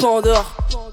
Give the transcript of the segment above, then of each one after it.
Pandore.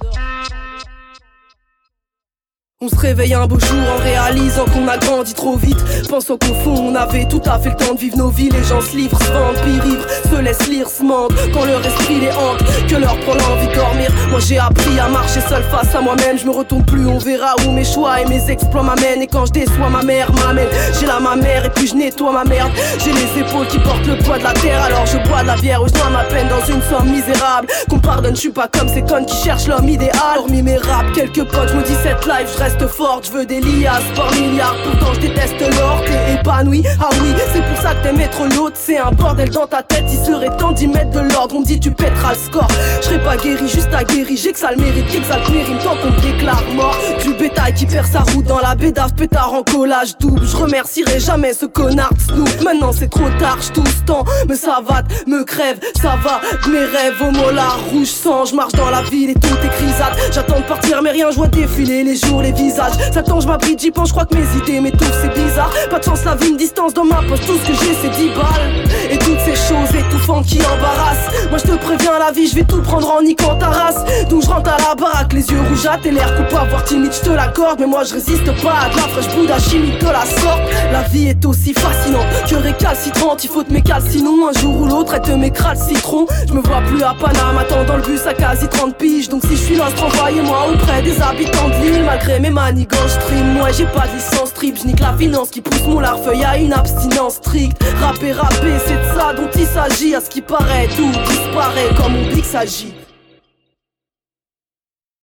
On se réveille un beau jour en réalisant qu'on a grandi trop vite, pensant qu'au fond on avait tout à fait le temps de vivre nos vies. Les gens se livrent, se vendent, puis ivres, se laissent lire, se mentent quand leur esprit les hante, que leur prend l'envie de dormir. Moi j'ai appris à marcher seul face à moi-même, je me retourne plus, on verra où mes choix et mes exploits m'amènent. Et quand je déçois ma mère m'amène, j'ai là ma mère et puis je nettoie ma merde. J'ai les épaules qui portent le poids de la terre, alors je bois de la bière ou je noie ma peine dans une somme misérable. Qu'on pardonne, je suis pas comme ces connes qui cherchent l'homme idéal. Hormis mes raps, quelques potes, je me dis cette life, je reste forte, je veux des liasses par milliards. Pourtant je déteste l'or, t'es épanoui. Ah oui, c'est pour ça que t'aimes être l'autre. C'est un bordel dans ta tête, il serait temps d'y mettre de l'ordre. On me dit tu pèteras le score, je serais pas guéri, juste aguerri. J'ai que ça le mérite, qu'exalte mes rimes tant qu'on me déclare mort. Du bétail qui perd sa route dans la bédave, pétard en collage double. Je remercierai jamais ce connard de Snoop. Maintenant c'est trop tard, j'tousse tant, mais ça va, me crève, ça va. De mes rêves au molar rouge sang, je marche dans la ville et tout est grisade. J'attends de partir mais rien, je vois défiler les jours, les visages. Ça tend, je m'abrite, j'y pense, je crois que mes idées m'étouffent, c'est bizarre. Pas de chance, la vie me distance dans ma poche, tout ce que j'ai c'est 10 balles. Et toutes ces choses étouffantes qui embarrassent. Moi je te préviens, la vie, je vais tout prendre en niquant ta race. Donc je rentre à la baraque, les yeux rougeâtres et l'air coupable, voire timide, je te l'accorde. Mais moi je résiste pas à de la fraîche Bouddha chimique de la sorte. La vie est aussi fascinante que récalcitrante, il faut te m'écaler sinon un jour ou l'autre elle te m'écrase le citron. Je me vois plus à Paname, attendant le bus à quasi 30 piges. Donc si je suis loin, renvoyez-moi auprès des habitants de l'île. Malgré mes manigances, je stream, moi j'ai pas de licence trip. Je nique la finance qui pousse mon larfeuille à une abstinence stricte. Rapper, c'est de ça dont il s'agit. À ce qui paraît, tout disparaît comme on dit que s'agit.